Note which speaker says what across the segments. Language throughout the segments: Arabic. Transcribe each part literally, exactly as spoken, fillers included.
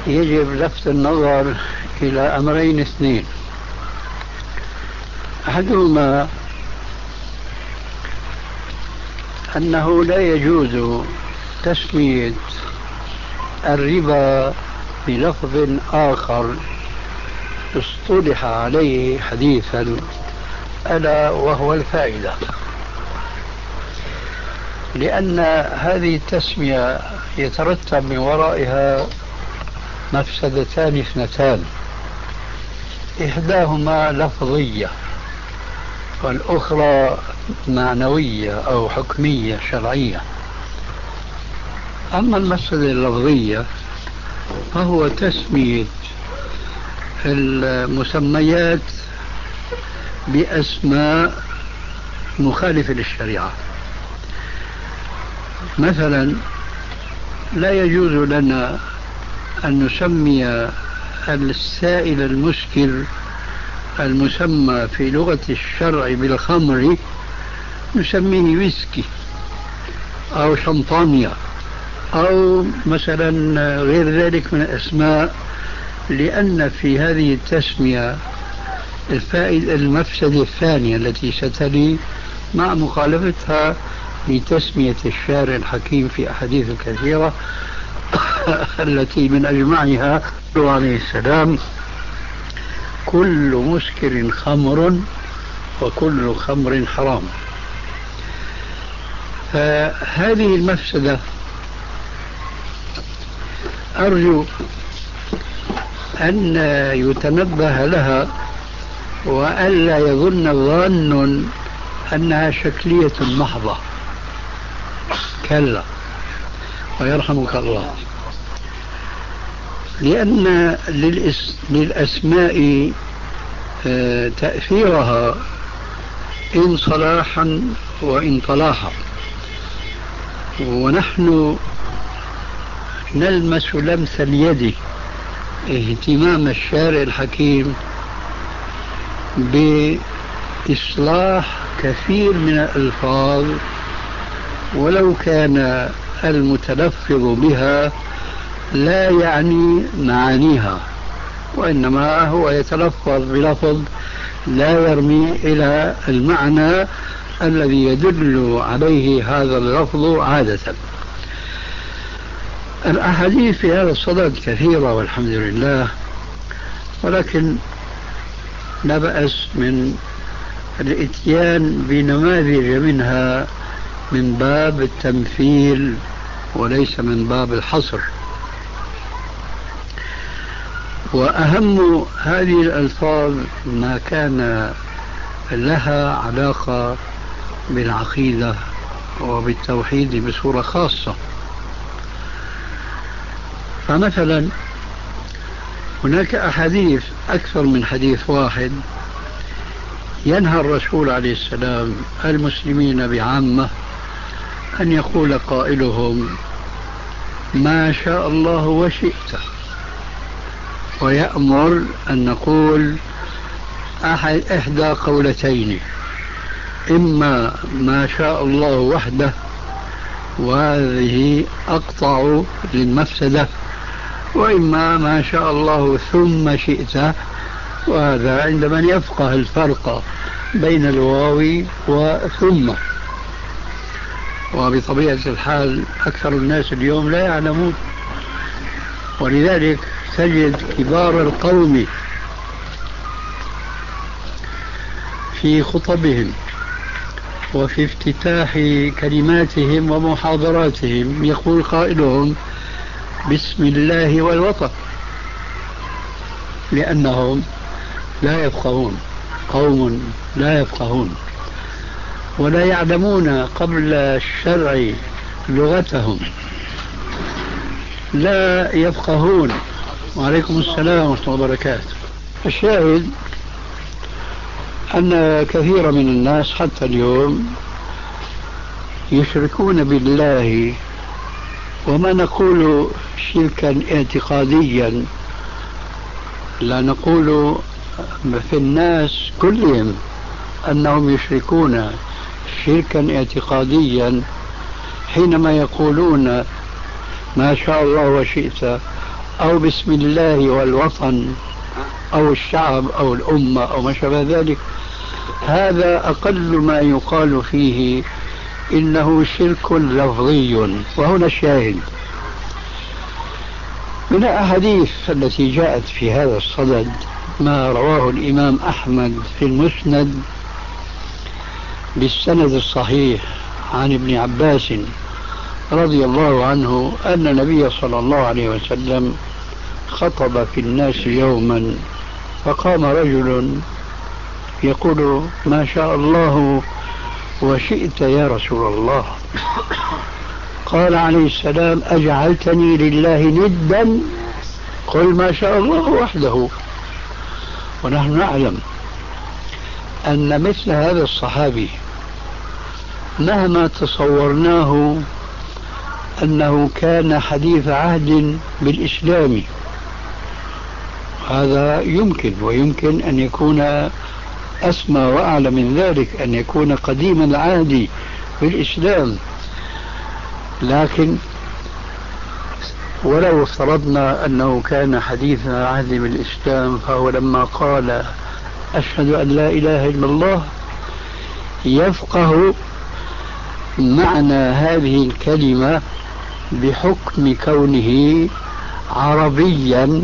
Speaker 1: يجب لفت النظر إلى أمرين اثنين. أحدهما أنه لا يجوز تسمية الربا بلفظ آخر اصطلح عليه حديثا، ألا وهو الفائدة، لأن هذه التسمية يترتب من ورائها مفسدتان اثنتان، إحداهما لفظية والأخرى معنوية أو حكمية شرعية. أما المفسدة اللفظية فهو تسمية المسميات بأسماء مخالفة للشريعة. مثلا لا يجوز لنا أن نسمي السائل المسكر المسمى في لغة الشرع بالخمر نسميه ويسكي أو شمبانيا أو مثلا غير ذلك من الأسماء، لأن في هذه التسمية الفائدة المفسدة الثانية التي ستلي مع مخالفتها لتسمية الشارع الحكيم في أحاديث كثيرة التي من أجمعها عليه السلام: كل مسكر خمر وكل خمر حرام. فهذه المفسدة أرجو أن يتنبه لها وألا يظن الظان أنها شكلية محضة، كلا ويرحمك الله، لأن للأسماء تأثيرها إن صلاحا وإن طلاحا، ونحن نلمس لمس اليد اهتمام الشارع الحكيم بإصلاح كثير من الألفاظ ولو كان المتلفظ بها لا يعني معانيها، وإنما هو يتلفظ بلفظ لا يرمي إلى المعنى الذي يدل عليه هذا اللفظ عادة. الأحاديث في هذا الصدد كثيرة والحمد لله، ولكن لا بأس من الإتيان بنماذج منها من باب التمثيل وليس من باب الحصر. وأهم هذه الألفاظ ما كان لها علاقة بالعقيدة وبالتوحيد بصورة خاصة. فمثلا هناك أحاديث أكثر من حديث واحد ينهى الرسول عليه السلام المسلمين بعامة أن يقول قائلهم ما شاء الله وشئت، ويأمر أن نقول أحد إحدى قولتين: إما ما شاء الله وحده، وهذه أقطع للمفسدة، وإما ما شاء الله ثم شئت، وهذا عند من يفقه الفرق بين الواو وثم. وبطبيعة الحال أكثر الناس اليوم لا يعلمون، ولذلك تجد كبار القوم في خطبهم وفي افتتاح كلماتهم ومحاضراتهم يقول قائلهم بسم الله والوطن، لأنهم لا يفقهون، قوم لا يفقهون ولا يعلمون قبل الشرع لغتهم، لا يفقهون. وعليكم السلام ورحمة الله وبركاته. الشاهد أن كثير من الناس حتى اليوم يشركون بالله، وما نقول شركا اعتقاديا، لا نقول في الناس كلهم أنهم يشركون شركا اعتقاديا حينما يقولون ما شاء الله وشئت أو بسم الله والوطن أو الشعب أو الأمة أو ما شابه ذلك، هذا أقل ما يقال فيه إنه شرك لفظي. وهنا الشاهد من الأحاديث التي جاءت في هذا الصدد ما رواه الإمام أحمد في المسند بالسند الصحيح عن ابن عباس رضي الله عنه أن النبي صلى الله عليه وسلم خطب في الناس يوما، فقام رجل يقول: ما شاء الله وشئت يا رسول الله. قال عليه السلام: أجعلتني لله ندا؟ قل ما شاء الله وحده. ونحن نعلم أن مثل هذا الصحابي مهما تصورناه أنه كان حديث عهد بالإسلام، هذا يمكن، ويمكن أن يكون أسمى وأعلى من ذلك، أن يكون قديم العهد بالإسلام، لكن ولو افترضنا أنه كان حديث عهد بالإسلام، فهو لما قال أشهد أن لا إله إلا الله يفقه معنى هذه الكلمة بحكم كونه عربيا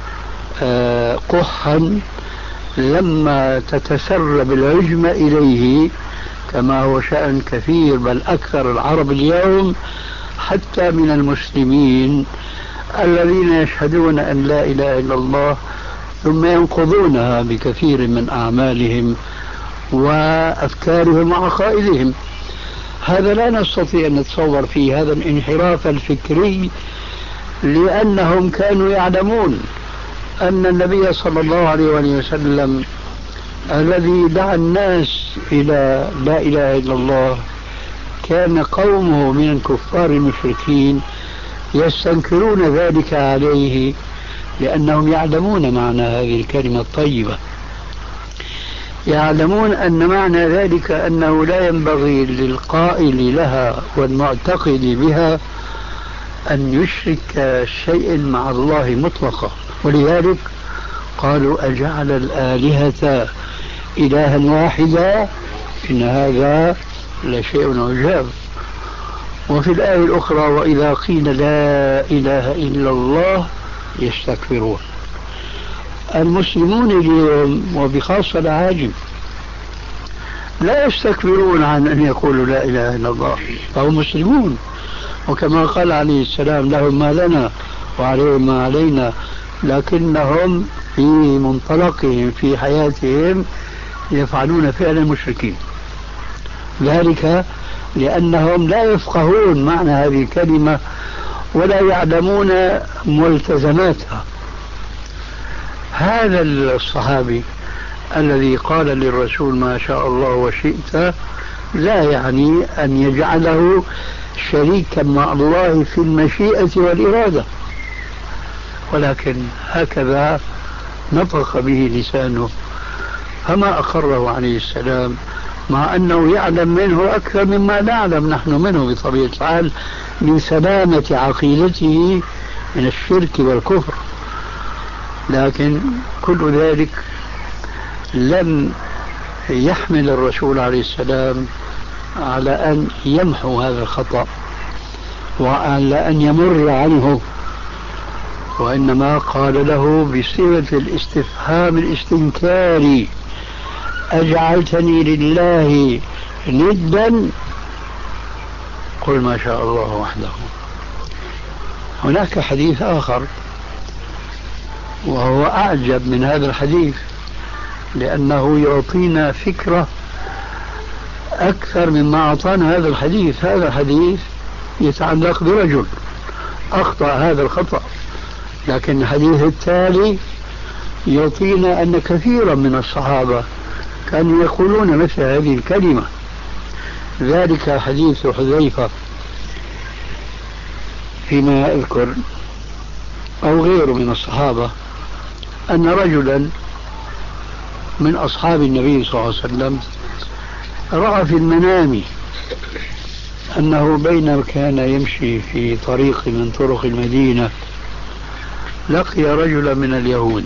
Speaker 1: قحا لما تتسرب العجمة إليه، كما هو شأن كثير بل أكثر العرب اليوم، حتى من المسلمين الذين يشهدون أن لا إله إلا الله ثم ينقضونها بكثير من أعمالهم وأفكارهم وعقائدهم. هذا لا نستطيع أن نتصور فيه هذا الانحراف الفكري، لأنهم كانوا يعلمون أن النبي صلى الله عليه وسلم الذي دعا الناس إلى لا إله إلا الله كان قومه من الكفار المشركين يستنكرون ذلك عليه، لأنهم يعلمون معنى هذه الكلمة الطيبة، يعلمون أن معنى ذلك أنه لا ينبغي للقائل لها والمعتقد بها أن يشرك شيء مع الله مطلقا. ولذلك قالوا: أجعل الآلهة إلها واحدا إن هذا لشيء عجاب. وفي الآية الأخرى: وإذا قيل لا إله إلا الله يستكبرون. المسلمون اليوم وبخاصة العاجم لا يستكبرون عن أن يقولوا لا إله إلا الله، فهم مسلمون، وكما قال عليه السلام: لهم ما لنا وعليهم ما علينا، لكنهم في منطلقهم في حياتهم يفعلون فعل المشركين، ذلك لأنهم لا يفقهون معنى هذه الكلمة ولا يعلمون ملتزماتها. هذا الصحابي الذي قال للرسول ما شاء الله وشئت لا يعني أن يجعله شريكا مع الله في المشيئة والإرادة، ولكن هكذا نطق به لسانه، فما أقره عليه السلام، مع أنه يعلم منه أكثر مما نعلم نحن منه بطبيعة الحال من سلامة عقيدته من الشرك والكفر. لكن كل ذلك لم يحمل الرسول عليه السلام على أن يمحو هذا الخطأ وعلى أن يمر عنه، وإنما قال له بصيغة الاستفهام الاستنكاري: أجعلتني لله ندا؟ قل ما شاء الله وحده. هناك حديث آخر وهو أعجب من هذا الحديث، لأنه يعطينا فكرة أكثر مما أعطانا هذا الحديث. هذا الحديث يتعلق برجل أخطأ هذا الخطأ، لكن الحديث التالي يعطينا أن كثيرا من الصحابة كانوا يقولون مثل هذه الكلمة. ذلك حديث حذيفة فيما أذكر أو غيره من الصحابة، أن رجلا من أصحاب النبي صلى الله عليه وسلم رأى في المنام أنه بينما كان يمشي في طريق من طرق المدينة لقي رجلا من اليهود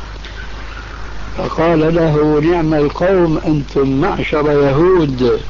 Speaker 1: فقال له: نعم القوم أنتم معشر يهود،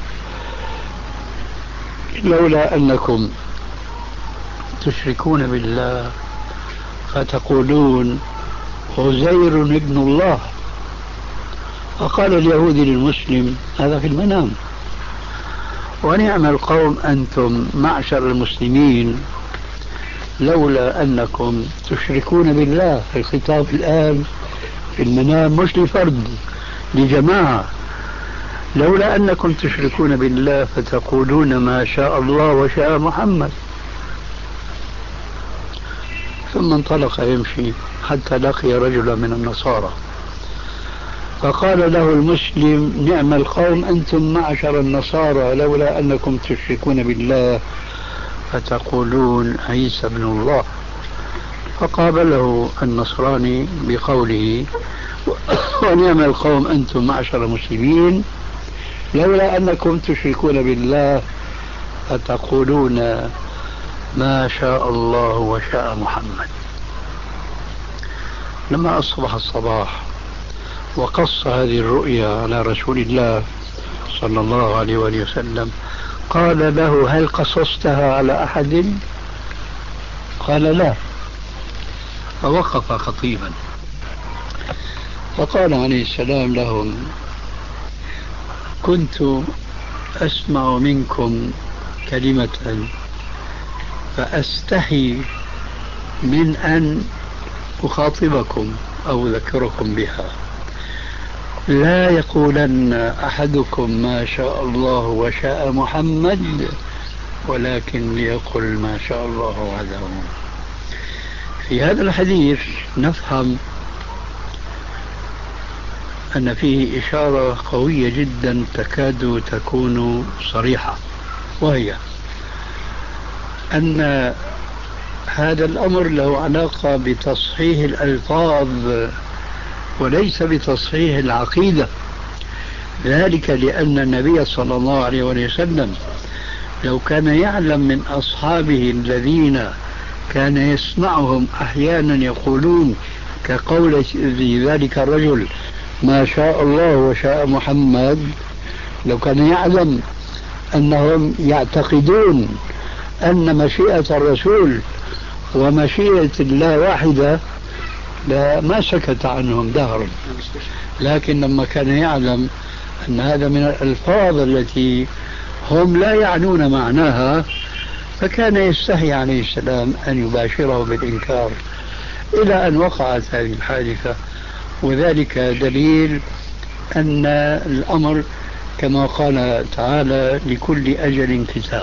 Speaker 1: لولا أنكم تشركون بالله فتقولون عزير ابن الله. فقال اليهودي للمسلم: هذا في المنام. ونعم القوم أنتم معشر المسلمين لولا أنكم تشركون بالله. الخطاب الآن في المنام مش لفرد، لجماعة. لولا أنكم تشركون بالله فتقولون ما شاء الله وشاء محمد. ثم انطلق يمشي حتى لقي رجلا من النصارى فقال له المسلم: نعم القوم أنتم معشر النصارى لولا أنكم تشركون بالله فتقولون عيسى ابن الله. فقابله النصراني بقوله: ونعم القوم أنتم معشر المسلمين لولا أنكم تشركون بالله فتقولون ما شاء الله وشاء محمد. لما أصبح الصباح وقص هذه الرؤيا على رسول الله صلى الله عليه وآله وسلم قال له: هل قصصتها على أحد؟ قال: لا. فوقف خطيبا فقال عليه السلام لهم: كنت أسمع منكم كلمة فأستحي من أن أخاطبكم أو أذكركم بها. لا يقولن أحدكم ما شاء الله وشاء محمد، ولكن ليقل ما شاء الله وحده. في هذا الحديث نفهم أن فيه إشارة قوية جدا تكاد تكون صريحة، وهي أن هذا الأمر له علاقة بتصحيح الألفاظ وليس بتصحيح العقيدة. ذلك لأن النبي صلى الله عليه وسلم لو كان يعلم من أصحابه الذين كان يسمعهم أحيانا يقولون كقول ذلك الرجل ما شاء الله وشاء محمد، لو كان يعلم أنهم يعتقدون أن مشيئة الرسول ومشيئة الله واحدة ما سكت عنهم دهرا. لكن لما كان يعلم أن هذا من الألفاظ التي هم لا يعنون معناها فكان يستحي عليه السلام أن يباشره بالإنكار، إلى أن وقعت هذه الحادثة. وذلك دليل أن الأمر كما قال تعالى: لكل أجل كتاب.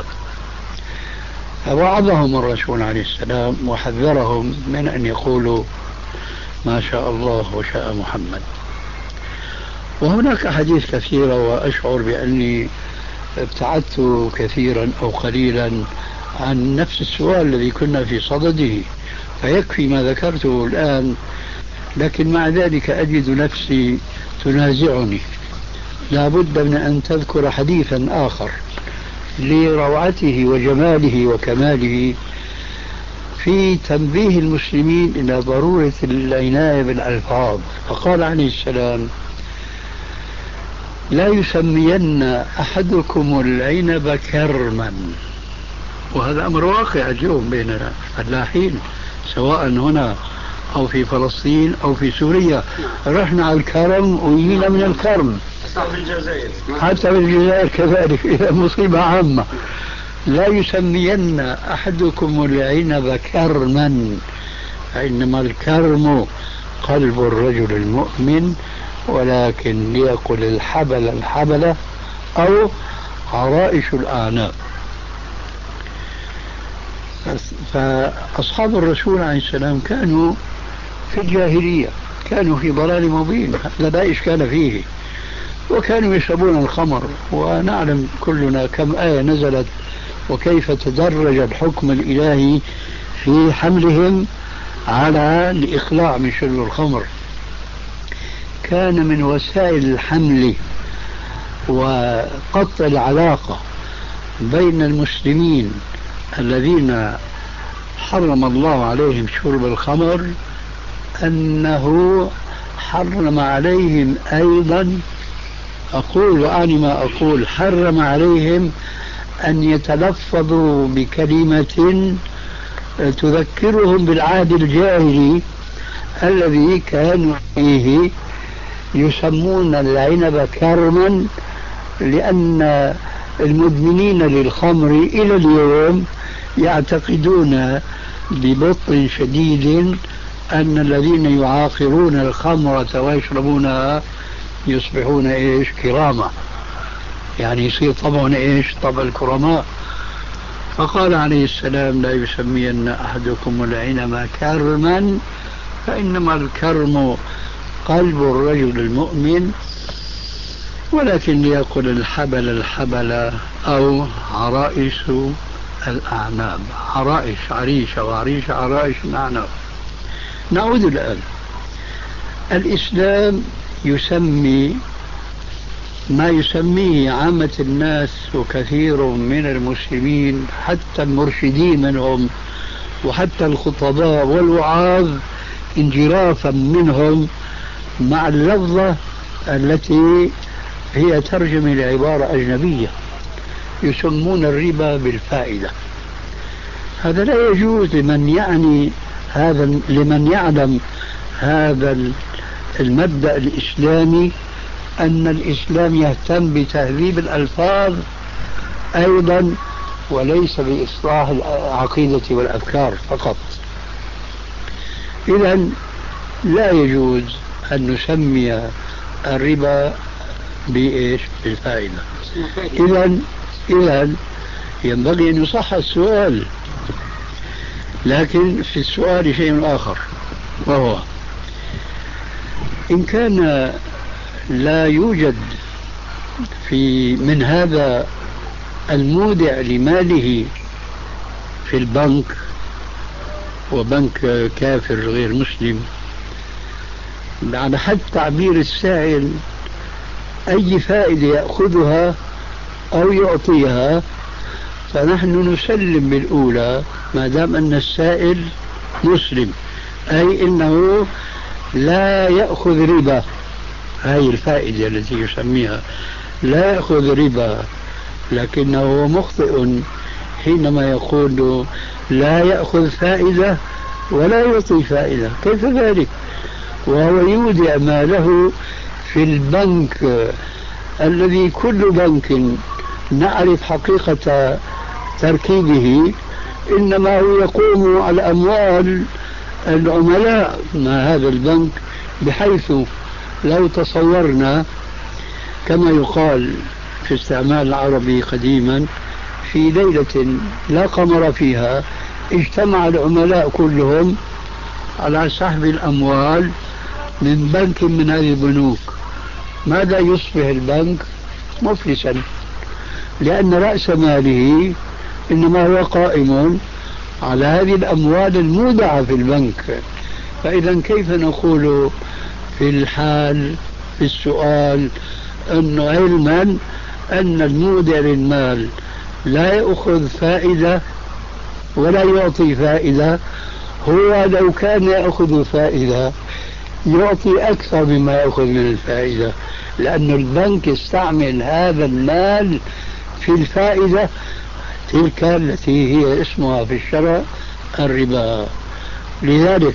Speaker 1: فوعظهم الرسول عليه السلام وحذرهم من أن يقولوا ما شاء الله وشاء محمد. وهناك أحاديث كثيرة، وأشعر بأني ابتعدت كثيرا أو قليلا عن نفس السؤال الذي كنا في صدده، فيكفي ما ذكرته الآن. لكن مع ذلك أجد نفسي تنازعني، لا بد من أن تذكر حديثا آخر لروعته وجماله وكماله في تنبيه المسلمين إلى ضرورة العناية بالألفاظ. فقال عليه السلام: لا يسمين أحدكم العنب كرما. وهذا أمر واقع اليوم بين الفلاحين سواء هنا أو في فلسطين أو في سوريا. رحنا على الكرم ويجينا من الكرم، حتى في الجزائر كذلك، إلى مصيبة عامة. لا يسمين أحدكم العنب كرما، فإنما الكرم قلب الرجل المؤمن، ولكن ليقل الحبل الحبلة أو عرائش الأعناق. فأصحاب الرسول عليه السلام كانوا في الجاهلية، كانوا في ضلال مبين، لا إشكال فيه، وكانوا يشربون الخمر. ونعلم كلنا كم آية نزلت وكيف تدرج الحكم الإلهي في حملهم على الإقلاع من شرب الخمر. كان من وسائل الحمل وقطع العلاقة بين المسلمين الذين حرم الله عليهم شرب الخمر أنه حرم عليهم أيضا، أقول وأعني ما أقول، حرم عليهم أن يتلفظوا بكلمة تذكرهم بالعهد الجاهلي الذي كانوا فيه يسمون العنب كرما، لأن المدمنين للخمر إلى اليوم يعتقدون ببطء شديد أن الذين يعاقرون الخمرة ويشربونها يصبحون إيش كرامة، يعني يصير طبعا إيش طبع الكرماء. فقال عليه السلام لا يسمين أحدكم العنب كرما فإنما الكرم قلب الرجل المؤمن، ولكن ليقل الحبل الحبل أو عرائس الأعناب، عرائس عريشة وعريشة عرائس الأعناب. نعود الآن. الإسلام يسمي ما يسميه عامة الناس وكثير من المسلمين حتى المرشدين منهم وحتى الخطباء والوعاظ انجرافا منهم مع اللفظة التي هي ترجمة لعبارة أجنبية، يسمون الربا بالفائدة. هذا لا يجوز لمن يعني هذا، لمن يعلم هذا المبدأ الإسلامي، أن الإسلام يهتم بتهذيب الألفاظ أيضا وليس بإصلاح العقيدة والأفكار فقط. إذن لا يجوز أن نسمي الربا بإيش؟ بالفائدة. إذن إذن ينبغي أن يصح السؤال، لكن في السؤال شيء آخر، وهو إن كان لا يوجد في من هذا المودع لماله في البنك، وبنك كافر غير مسلم، على حد تعبير السائل أي فائدة يأخذها أو يعطيها، فنحن نسلم بالأولى ما دام أن السائل مسلم، أي إنه لا يأخذ ربا. هذه الفائدة التي يسميها لا يأخذ ربا، لكنه مخطئ حينما يقول لا يأخذ فائدة ولا يعطي فائدة. كيف ذلك وهو يودع ماله في البنك الذي كل بنك نعرف حقيقة تركيبه، إنما هو يقوم على أموال العملاء مع هذا البنك، بحيث لو تصورنا كما يقال في استعمال العربي قديما في ليلة لا قمر فيها اجتمع العملاء كلهم على سحب الأموال من بنك من هذه البنوك، ماذا يصبح البنك؟ مفلسا، لأن رأس ماله إنما هو قائم على هذه الأموال المودعة في البنك. فإذا كيف نقول في الحال في السؤال أنه علما أن المودع للمال لا يأخذ فائدة ولا يعطي فائدة، هو لو كان يأخذ فائدة يعطي أكثر مما يأخذ من الفائدة، لأن البنك استعمل هذا المال في الفائدة تلك التي هي اسمها في الشرع الربا. لذلك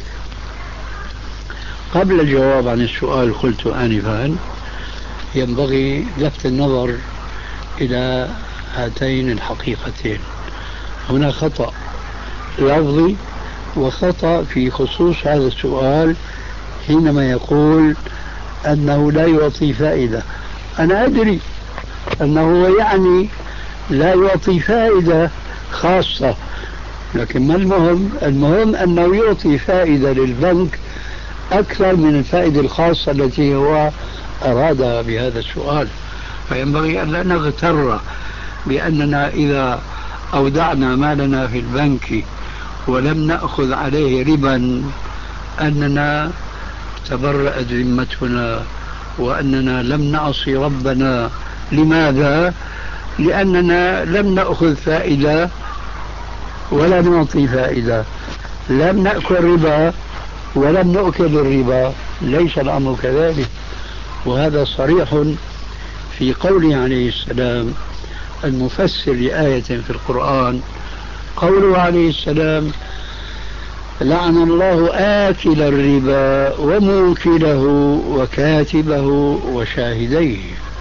Speaker 1: قبل الجواب عن السؤال قلت آنفا ينبغي لفت النظر إلى هاتين الحقيقتين. هنا خطأ لفظي وخطأ في خصوص هذا السؤال حينما يقول أنه لا يعطي فائدة. أنا أدري أنه يعني لا يعطي فائدة خاصة، لكن ما المهم؟ المهم أنه يعطي فائدة للبنك أكثر من الفائدة الخاصة التي هو أرادها بهذا السؤال. فينبغي أن لا نغتر بأننا إذا أودعنا مالنا في البنك ولم نأخذ عليه ربا أننا تبرأت ذمتنا وأننا لم نعصي ربنا. لماذا؟ لأننا لم نأخذ فائدة ولا نعطي فائدة، لم نأكل ربا ولم نؤكل الربا، ليس الأمر كذلك. وهذا صريح في قوله عليه السلام المفسر لآية في القرآن، قوله عليه السلام لعن الله آكل الربا وموكله وكاتبه وشاهديه.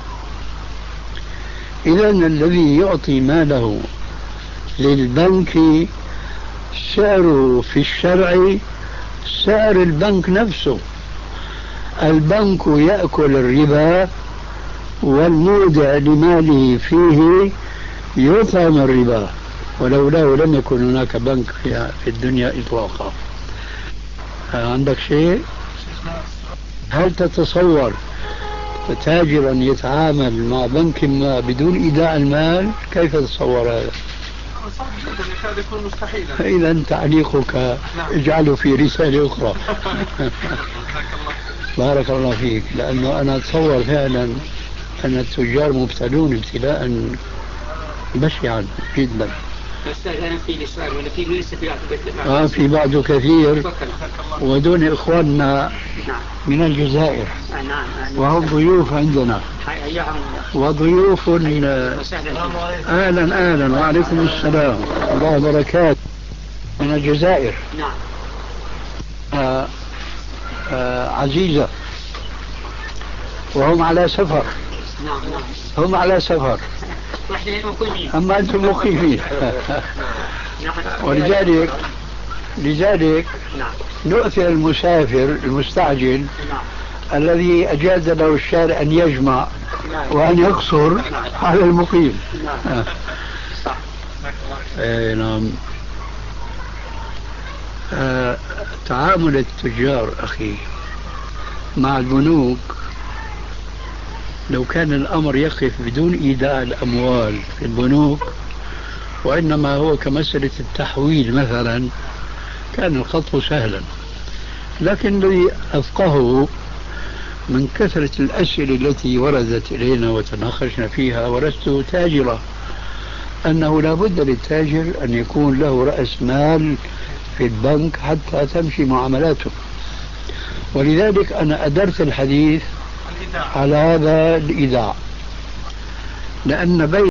Speaker 1: إذن الذي يعطي ماله للبنك سعره في الشرع سعر البنك نفسه. البنك يأكل الربا والمودع لماله فيه يطعم الربا، ولولاه لم يكن هناك بنك في الدنيا إطلاقا. عندك شيء؟ هل تتصور تاجرا يتعامل مع بنك ما بدون إيداع المال؟ كيف تتصور هذا؟
Speaker 2: صعب جدا، يكاد يكون مستحيلا.
Speaker 1: إذا تعليقك اجعله في رسالة أخرى. بارك الله فيك، لأنه أنا أتصور فعلا أن التجار مبتلون ابتلاء بشعا جدا.
Speaker 3: أنا في الإسلام ولا في لسه في بعض
Speaker 1: آه في بعضه كثير، ودون إخواننا من الجزائر وهم ضيوف عندنا وضيوف. أهلا أهلا وعليكم السلام الله وبركاته من الجزائر.
Speaker 3: نعم.
Speaker 1: آه آه عزيزة، وهم على سفر.
Speaker 3: نعم نعم.
Speaker 1: هم على سفر أما أنتم مقيمين. ولذلك لذلك نؤثر المسافر المستعجل الذي أجاز له الشارع أن يجمع وأن يقصر على المقيم. اي نعم. آه تعامل التجار أخي مع البنوك لو كان الأمر يقف بدون إيداع الأموال في البنوك وإنما هو كمسألة التحويل مثلا كان الخطو سهلا. لكن الذي أفقهه من كثرة الأسئلة التي وردت إلينا وتناقشنا فيها، ولست تاجرا، أنه لا بد للتاجر أن يكون له رأس مال في البنك حتى تمشي معاملاته. ولذلك أنا أدرت الحديث على هذا الإيداع، لأن بين